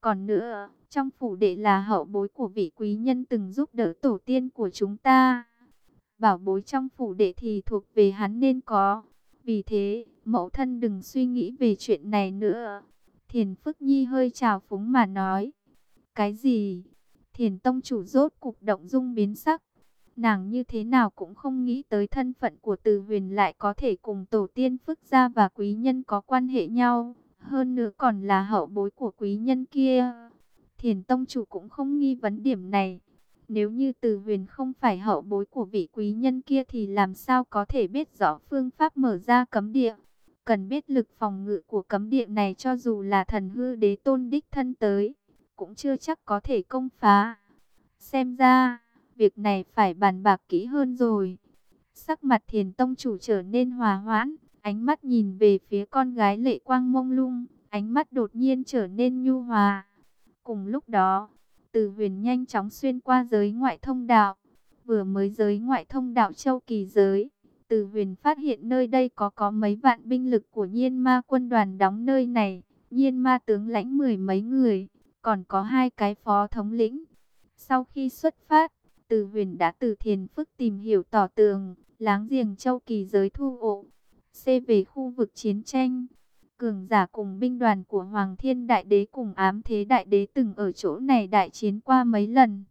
A: Còn nữa, trong phủ đệ là hậu bối của vị quý nhân từng giúp đỡ tổ tiên của chúng ta. Bảo bối trong phủ đệ thì thuộc về hắn nên có. Vì thế, mẫu thân đừng suy nghĩ về chuyện này nữa. Thiền Phức Nhi hơi trào phúng mà nói. Cái gì? Thiền tông chủ rốt cục động dung biến sắc. Nàng như thế nào cũng không nghĩ tới thân phận của Từ Huyền lại có thể cùng tổ tiên Phức gia và quý nhân có quan hệ nhau. Hơn nữa còn là hậu bối của quý nhân kia. Thiền tông chủ cũng không nghi vấn điểm này. Nếu như Từ Huyền không phải hậu bối của vị quý nhân kia thì làm sao có thể biết rõ phương pháp mở ra cấm địa. Cần biết lực phòng ngự của cấm địa này, cho dù là thần hư đế tôn đích thân tới, cũng chưa chắc có thể công phá. Xem ra, việc này phải bàn bạc kỹ hơn rồi. Sắc mặt Thiền tông chủ trở nên hòa hoãn, ánh mắt nhìn về phía con gái lệ quang mông lung, ánh mắt đột nhiên trở nên nhu hòa. Cùng lúc đó, Từ Huyền nhanh chóng xuyên qua giới ngoại thông đạo. Vừa mới giới ngoại thông đạo châu kỳ giới, Từ Huyền phát hiện nơi đây có có mấy vạn binh lực của Nhiên Ma quân đoàn đóng nơi này. Nhiên Ma tướng lãnh mười mấy người, còn có hai cái phó thống lĩnh. Sau khi xuất phát, Từ Huyền đã từ Thiền Phức tìm hiểu tỏ tường, láng giềng châu kỳ giới thu ộ. C về khu vực chiến tranh. Cường giả cùng binh đoàn của Hoàng Thiên Đại Đế cùng Ám Thế Đại Đế từng ở chỗ này đại chiến qua mấy lần.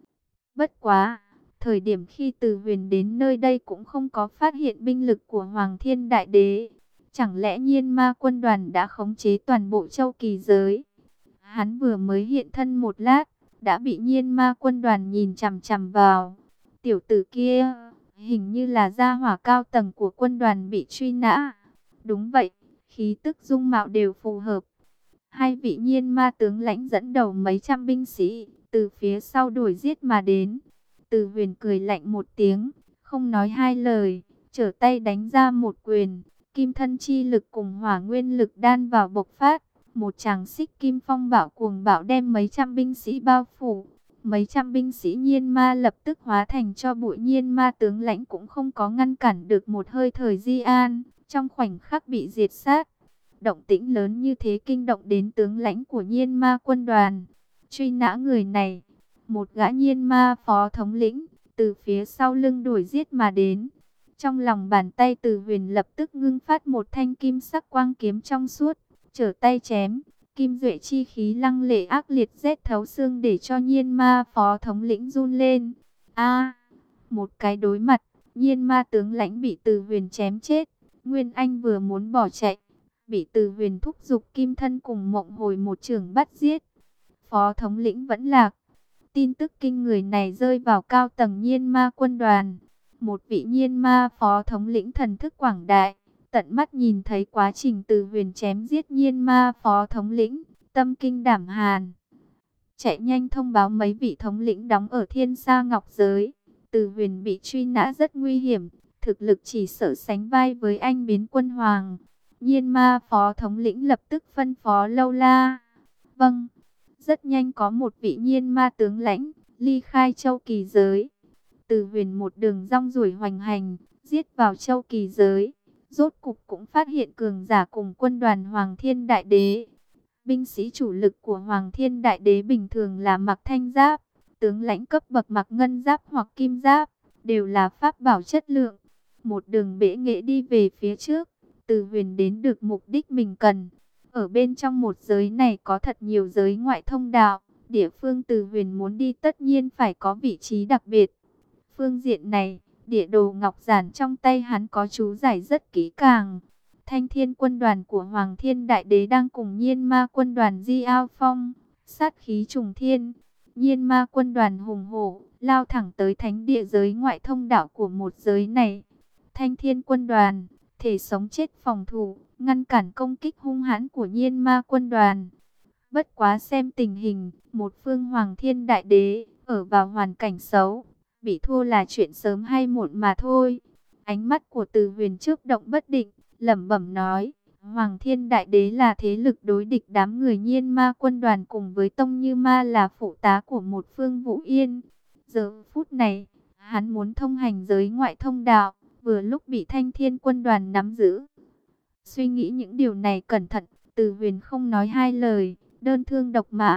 A: Bất quá, thời điểm khi Từ Huyền đến nơi đây cũng không có phát hiện binh lực của Hoàng Thiên Đại Đế. Chẳng lẽ Nhiên Ma quân đoàn đã khống chế toàn bộ châu kỳ giới? Hắn vừa mới hiện thân một lát, đã bị Nhiên Ma quân đoàn nhìn chằm chằm vào. Tiểu tử kia, hình như là gia hỏa cao tầng của quân đoàn bị truy nã. Đúng vậy, khí tức dung mạo đều phù hợp. Hai vị Nhiên Ma tướng lãnh dẫn đầu mấy trăm binh sĩ, từ phía sau đuổi giết mà đến. Từ Huyền cười lạnh một tiếng, không nói hai lời, trở tay đánh ra một quyền. Kim thân chi lực cùng hỏa nguyên lực đan vào bộc phát. Một tràng xích kim phong bạo cuồng bạo đem mấy trăm binh sĩ bao phủ. Mấy trăm binh sĩ Nhiên Ma lập tức hóa thành cho bụi. Nhiên Ma tướng lãnh cũng không có ngăn cản được một hơi thời Di An, trong khoảnh khắc bị diệt sát. Động tĩnh lớn như thế kinh động đến tướng lãnh của Nhiên Ma quân đoàn. Truy nã người này, một gã Nhiên Ma phó thống lĩnh, từ phía sau lưng đuổi giết mà đến. Trong lòng bàn tay Từ Huyền lập tức ngưng phát một thanh kim sắc quang kiếm trong suốt, trở tay chém, kim duệ chi khí lăng lệ ác liệt rét thấu xương để cho Nhiên Ma phó thống lĩnh run lên. A, một cái đối mặt, Nhiên Ma tướng lãnh bị Từ Huyền chém chết. Nguyên Anh vừa muốn bỏ chạy, bị Từ Huyền thúc giục kim thân cùng mộng hồi một chưởng bắt giết. Phó thống lĩnh vẫn lạc. Tin tức kinh người này rơi vào cao tầng Nhiên Ma quân đoàn. Một vị Nhiên Ma phó thống lĩnh thần thức quảng đại, tận mắt nhìn thấy quá trình Từ Huyền chém giết Nhiên Ma phó thống lĩnh, tâm kinh đảm hàn. Chạy nhanh thông báo mấy vị thống lĩnh đóng ở Thiên Sa Ngọc Giới. Từ Huyền bị truy nã rất nguy hiểm, thực lực chỉ sợ sánh vai với anh biến quân hoàng. Nhiên Ma phó thống lĩnh lập tức phân phó Lâu La. Vâng, rất nhanh có một vị Nhiên Ma tướng lãnh ly khai châu kỳ giới. Từ Huyền một đường rong ruổi hoành hành, giết vào châu kỳ giới. Rốt cục cũng phát hiện cường giả cùng quân đoàn Hoàng Thiên Đại Đế. Binh sĩ chủ lực của Hoàng Thiên Đại Đế bình thường là mặc thanh giáp, tướng lãnh cấp bậc mặc ngân giáp hoặc kim giáp, đều là pháp bảo chất lượng. Một đường bệ nghệ đi về phía trước, Từ Huyền đến được mục đích mình cần. Ở bên trong một giới này có thật nhiều giới ngoại thông đạo, địa phương Từ Huyền muốn đi tất nhiên phải có vị trí đặc biệt. Phương diện này, địa đồ ngọc giản trong tay hắn có chú giải rất kỹ càng. Thanh Thiên quân đoàn của Hoàng Thiên Đại Đế đang cùng Nhiên Ma quân đoàn Di Ao Phong, sát khí trùng thiên. Nhiên Ma quân đoàn hùng hổ, lao thẳng tới thánh địa giới ngoại thông đạo của một giới này. Thanh Thiên quân đoàn, thể sống chết phòng thủ, ngăn cản công kích hung hãn của Nhiên Ma quân đoàn. Bất quá xem tình hình, một phương Hoàng Thiên Đại Đế, ở vào hoàn cảnh xấu. Bị thua là chuyện sớm hay muộn mà thôi. Ánh mắt của Từ Huyền chớp động bất định, lẩm bẩm nói, Hoàng Thiên Đại Đế là thế lực đối địch đám người Nhiên Ma quân đoàn cùng với Tông Như Ma là phụ tá của một phương Vũ Yên. Giờ phút này, hắn muốn thông hành giới ngoại thông đạo, vừa lúc bị Thanh Thiên quân đoàn nắm giữ. Suy nghĩ những điều này cẩn thận, Từ Huyền không nói hai lời, đơn thương độc mã,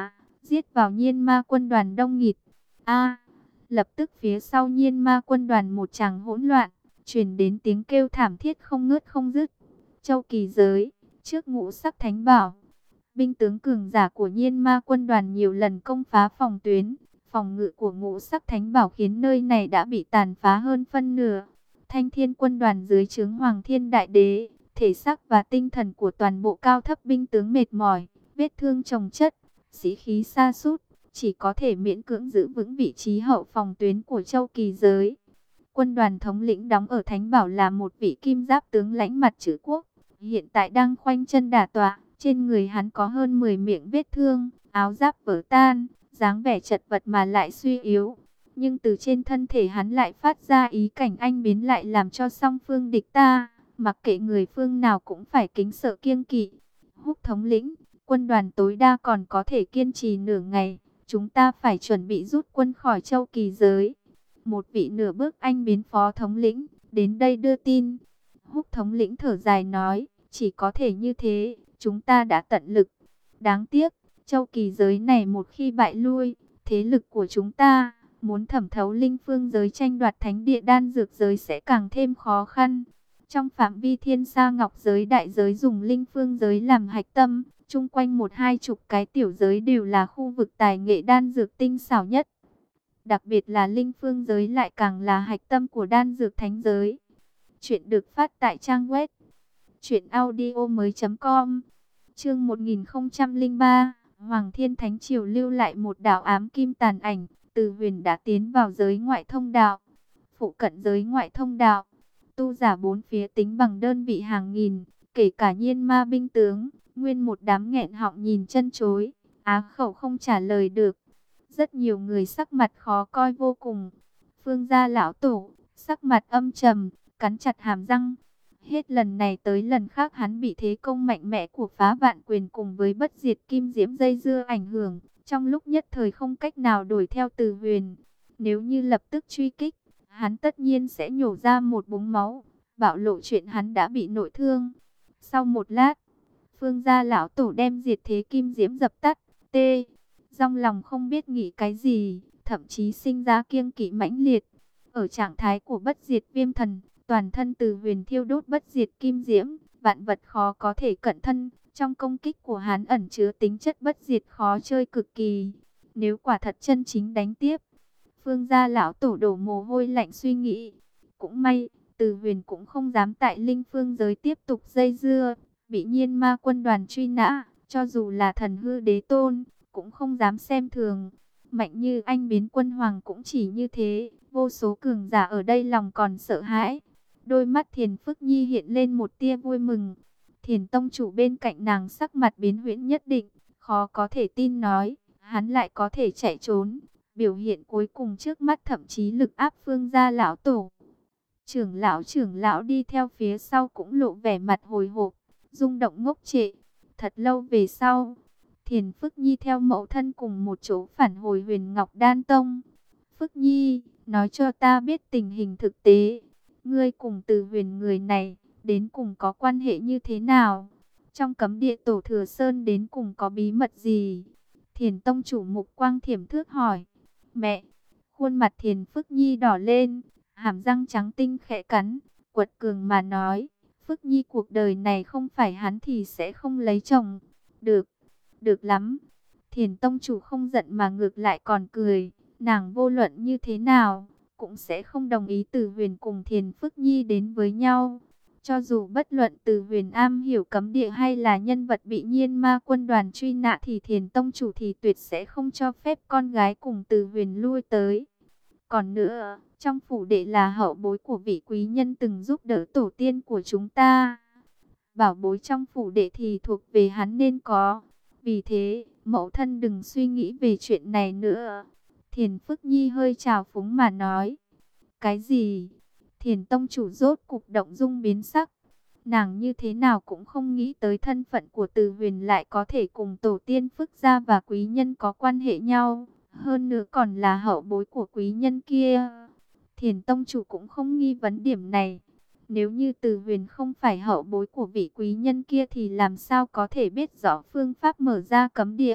A: giết vào Nhiên Ma quân đoàn đông nghịt. A! Lập tức phía sau Nhiên Ma quân đoàn một tràng hỗn loạn, truyền đến tiếng kêu thảm thiết không ngớt không dứt. Châu Kỳ Giới, trước Ngũ Sắc Thánh Bảo, binh tướng cường giả của Nhiên Ma quân đoàn nhiều lần công phá phòng tuyến, phòng ngự của Ngũ Sắc Thánh Bảo khiến nơi này đã bị tàn phá hơn phân nửa. Thanh Thiên quân đoàn dưới trướng Hoàng Thiên Đại Đế, thể xác và tinh thần của toàn bộ cao thấp binh tướng mệt mỏi, vết thương chồng chất, sĩ khí sa sút, chỉ có thể miễn cưỡng giữ vững vị trí hậu phòng tuyến của Châu Kỳ Giới. Quân đoàn thống lĩnh đóng ở Thánh Bảo là một vị kim giáp tướng lãnh mặt chữ quốc, hiện tại đang khoanh chân đả tọa, trên người hắn có hơn mười miệng vết thương, áo giáp vỡ tan, dáng vẻ chật vật mà lại suy yếu. Nhưng từ trên thân thể hắn lại phát ra ý cảnh anh biến lại làm cho song phương địch ta, mặc kệ người phương nào cũng phải kính sợ kiêng kỵ. Húc thống lĩnh, quân đoàn tối đa còn có thể kiên trì nửa ngày, chúng ta phải chuẩn bị rút quân khỏi Châu Kỳ Giới. Một vị nửa bước anh biến phó thống lĩnh, đến đây đưa tin. Húc thống lĩnh thở dài nói, chỉ có thể như thế, chúng ta đã tận lực. Đáng tiếc, Châu Kỳ Giới này một khi bại lui, thế lực của chúng ta, muốn thẩm thấu linh phương giới tranh đoạt thánh địa đan dược giới sẽ càng thêm khó khăn. Trong phạm vi thiên sa ngọc giới đại giới dùng linh phương giới làm hạch tâm, chung quanh một hai chục cái tiểu giới đều là khu vực tài nghệ đan dược tinh xảo nhất. Đặc biệt là linh phương giới lại càng là hạch tâm của đan dược thánh giới. Chuyện được phát tại trang web truyện audio mới chấm com. Chương một nghìn không trăm lẻ ba, Hoàng Thiên Thánh Triều lưu lại một đạo ám kim tàn ảnh, Từ Huyền đã tiến vào giới ngoại thông đạo. Phụ cận giới ngoại thông đạo, tu giả bốn phía tính bằng đơn vị hàng nghìn, kể cả Nhiên Ma binh tướng, nguyên một đám nghẹn họng nhìn chân chối, á khẩu không trả lời được. Rất nhiều người sắc mặt khó coi vô cùng. Phương gia lão tổ, sắc mặt âm trầm, cắn chặt hàm răng. Hết lần này tới lần khác hắn bị thế công mạnh mẽ của Phá Vạn Quyền cùng với bất diệt kim diễm dây dưa ảnh hưởng, trong lúc nhất thời không cách nào đuổi theo Từ Huyền. Nếu như lập tức truy kích, hắn tất nhiên sẽ nhổ ra một búng máu, bạo lộ chuyện hắn đã bị nội thương. Sau một lát, Phương gia lão tổ đem diệt thế kim diễm dập tắt. T. Trong lòng không biết nghĩ cái gì, thậm chí sinh ra kiêng kỵ mãnh liệt. Ở trạng thái của bất diệt viêm thần, toàn thân Từ Huyền thiêu đốt bất diệt kim diễm, vạn vật khó có thể cận thân. Trong công kích của hắn ẩn chứa tính chất bất diệt khó chơi cực kỳ. Nếu quả thật chân chính đánh tiếp, Phương gia lão tổ đổ mồ hôi lạnh suy nghĩ. Cũng may, Từ Huyền cũng không dám tại linh phương giới tiếp tục dây dưa, bị Nhiên Ma quân đoàn truy nã, cho dù là thần hư đế tôn, cũng không dám xem thường. Mạnh như anh biến quân hoàng cũng chỉ như thế, vô số cường giả ở đây lòng còn sợ hãi. Đôi mắt Thiền Phức Nhi hiện lên một tia vui mừng. Thiền tông chủ bên cạnh nàng sắc mặt biến huyễn nhất định, khó có thể tin nói, hắn lại có thể chạy trốn. Biểu hiện cuối cùng trước mắt thậm chí lực áp Phương gia lão tổ. Trưởng lão trưởng lão đi theo phía sau cũng lộ vẻ mặt hồi hộp, rung động ngốc trệ. Thật lâu về sau, Thiền Phức Nhi theo mẫu thân cùng một chỗ phản hồi Huyền Ngọc Đan Tông. Phức Nhi, nói cho ta biết tình hình thực tế. Ngươi cùng Từ Huyền người này, đến cùng có quan hệ như thế nào? Trong cấm địa Tổ Thừa Sơn đến cùng có bí mật gì? Thiền tông chủ mục quang thiểm thước hỏi. Mẹ! Khuôn mặt Thiền Phức Nhi đỏ lên, hàm răng trắng tinh khẽ cắn, quật cường mà nói. Phức Nhi cuộc đời này không phải hắn thì sẽ không lấy chồng. Được! Được lắm! Thiền tông chủ không giận mà ngược lại còn cười. Nàng vô luận như thế nào, cũng sẽ không đồng ý Từ Huyền cùng Thiền Phức Nhi đến với nhau. Cho dù bất luận Từ Huyền am hiểu cấm địa hay là nhân vật bị Nhiên Ma quân đoàn truy nã thì Thiền tông chủ thì tuyệt sẽ không cho phép con gái cùng Từ Huyền lui tới. Còn nữa, trong phủ đệ là hậu bối của vị quý nhân từng giúp đỡ tổ tiên của chúng ta. Bảo bối trong phủ đệ thì thuộc về hắn nên có. Vì thế, mẫu thân đừng suy nghĩ về chuyện này nữa. Thiền Phức Nhi hơi trào phúng mà nói. Cái gì? Thiền tông chủ rốt cục động dung biến sắc. Nàng như thế nào cũng không nghĩ tới thân phận của Từ Huyền lại có thể cùng tổ tiên Phức gia và quý nhân có quan hệ nhau. Hơn nữa còn là hậu bối của quý nhân kia. Thiền tông chủ cũng không nghi vấn điểm này. Nếu như Từ Huyền không phải hậu bối của vị quý nhân kia thì làm sao có thể biết rõ phương pháp mở ra cấm địa.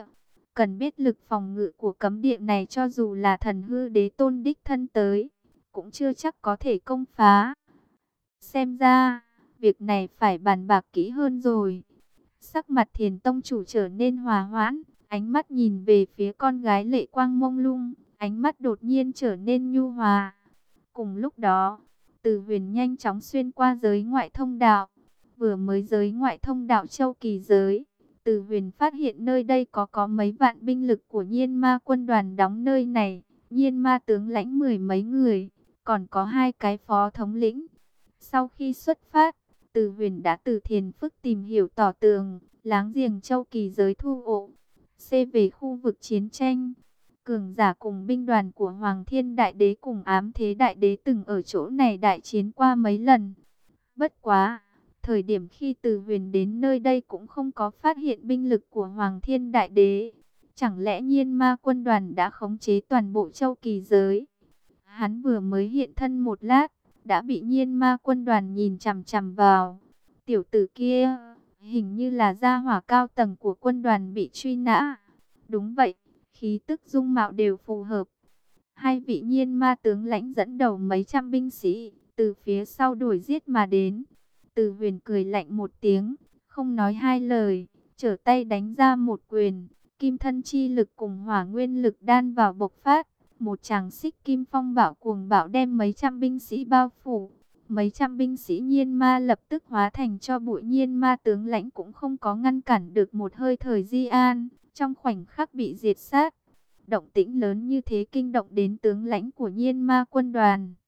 A: Cần biết lực phòng ngự của cấm địa này cho dù là thần hư đế tôn đích thân tới, cũng chưa chắc có thể công phá. Xem ra, việc này phải bàn bạc kỹ hơn rồi. Sắc mặt Thiền tông chủ trở nên hòa hoãn, ánh mắt nhìn về phía con gái lệ quang mông lung, ánh mắt đột nhiên trở nên nhu hòa. Cùng lúc đó, Từ Huyền nhanh chóng xuyên qua giới ngoại thông đạo, vừa mới giới ngoại thông đạo châu kỳ giới. Từ Huyền phát hiện nơi đây có có mấy vạn binh lực của Nhiên Ma quân đoàn đóng nơi này, Nhiên Ma tướng lãnh mười mấy người, còn có hai cái phó thống lĩnh. Sau khi xuất phát, Từ Huyền đã từ Thiền Phức tìm hiểu tỏ tường, láng giềng châu kỳ giới thu ộ, C về khu vực chiến tranh. Cường giả cùng binh đoàn của Hoàng Thiên Đại Đế cùng Ám Thế Đại Đế từng ở chỗ này đại chiến qua mấy lần. Bất quá, thời điểm khi Từ Huyền đến nơi đây cũng không có phát hiện binh lực của Hoàng Thiên Đại Đế. Chẳng lẽ Nhiên Ma quân đoàn đã khống chế toàn bộ châu kỳ giới? Hắn vừa mới hiện thân một lát, đã bị Nhiên Ma quân đoàn nhìn chằm chằm vào. Tiểu tử kia, hình như là gia hỏa cao tầng của quân đoàn bị truy nã. Đúng vậy, khí tức dung mạo đều phù hợp. Hai vị Nhiên Ma tướng lãnh dẫn đầu mấy trăm binh sĩ, từ phía sau đuổi giết mà đến. Từ Huyền cười lạnh một tiếng, không nói hai lời, trở tay đánh ra một quyền, kim thân chi lực cùng hỏa nguyên lực đan vào bộc phát. Một tràng xích kim phong bạo cuồng bạo đem mấy trăm binh sĩ bao phủ. Mấy trăm binh sĩ Nhiên Ma lập tức hóa thành cho bụi. Nhiên Ma tướng lãnh cũng không có ngăn cản được một hơi thời Di An, trong khoảnh khắc bị diệt sát. Động tĩnh lớn như thế kinh động đến tướng lãnh của Nhiên Ma quân đoàn.